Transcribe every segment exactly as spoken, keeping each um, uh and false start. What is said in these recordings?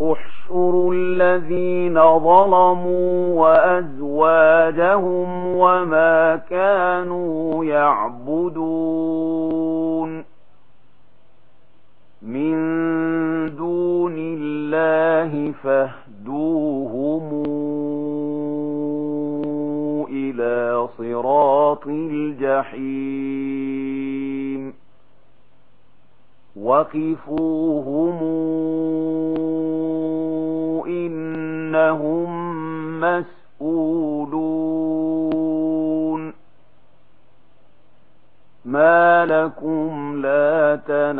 احشروا الذين ظلموا وأزواجهم وما كانوا يعبدون من دون الله فاهدوهم إلى صراط الجحيم وقفوهم إنهم مسؤولون ما لكم لا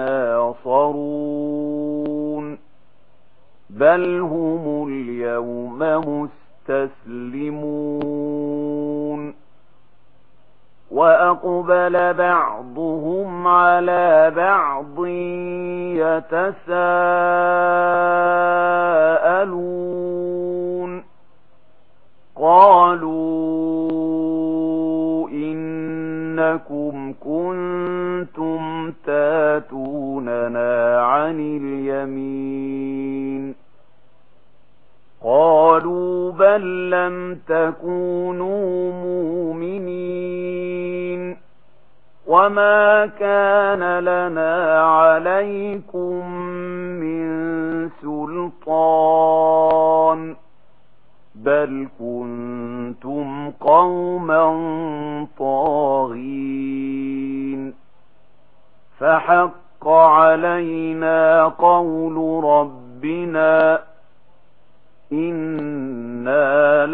تناصرون بل هم اليوم مستسلمون وأقبل بعضهم على بعض يتساءلون قالوا إنكم كنتم تاتوننا عن اليمين قالوا بل لم تكونوا مؤمنين وما كان لنا عليكم من سلطان بل كنتم قوما طاغين فحق علينا قول ربنا إنا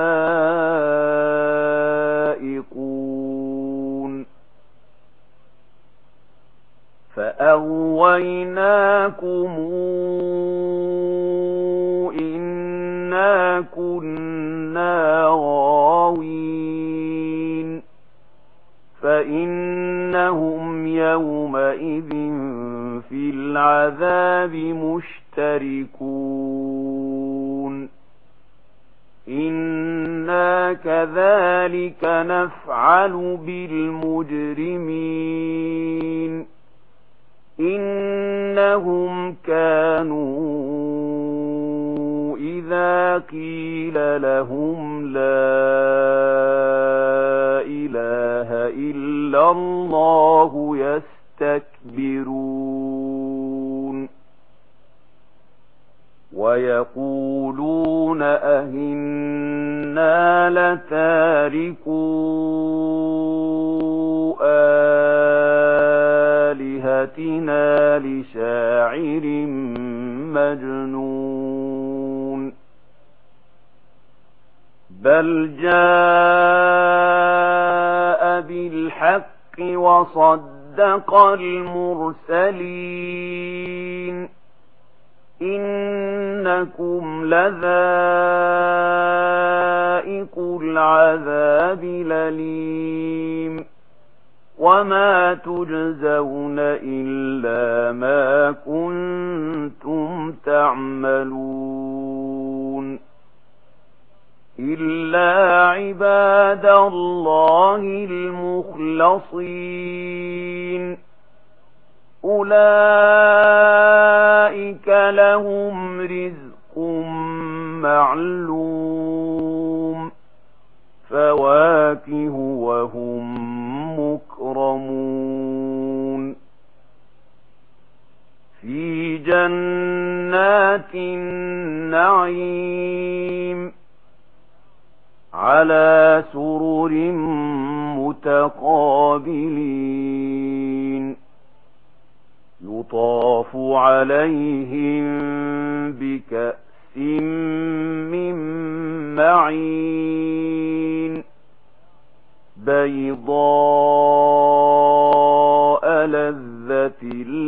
لذائقون فأغويناكم إنا كنا غاوين فإنهم يومئذ في العذاب مشتركون إنا كذلك نفعل بالمجرمين إنهم كانوا إذا قيل لهم لا إله إلا الله يستكبرون ويقولون أئنا لتاركو آلهتنا لشاعر مجنون بل جاء بالحق وصدق المرسلين إنكم لذائق العذاب الأليم وما تجزون إلا ما كنتم تعملون إلا عباد الله المخلصين أولئك لهم رزق معلوم فواكه وهم مكرمون في جنات النعيم على سرر متقابلين يطاف عليهم بكأس من معين بيضاء لذة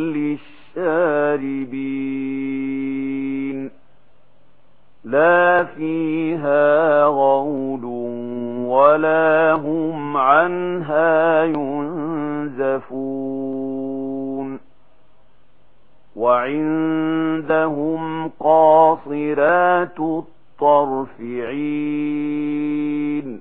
للشاربين لا فيها غول ولا هم عنها ينزفون وعندهم قاصرات الطرف عين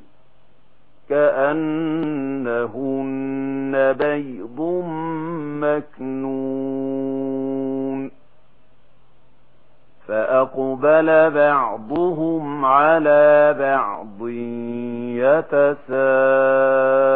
كأنهن بيض مكنون فأقبل بعضهم على بعض يتساءلون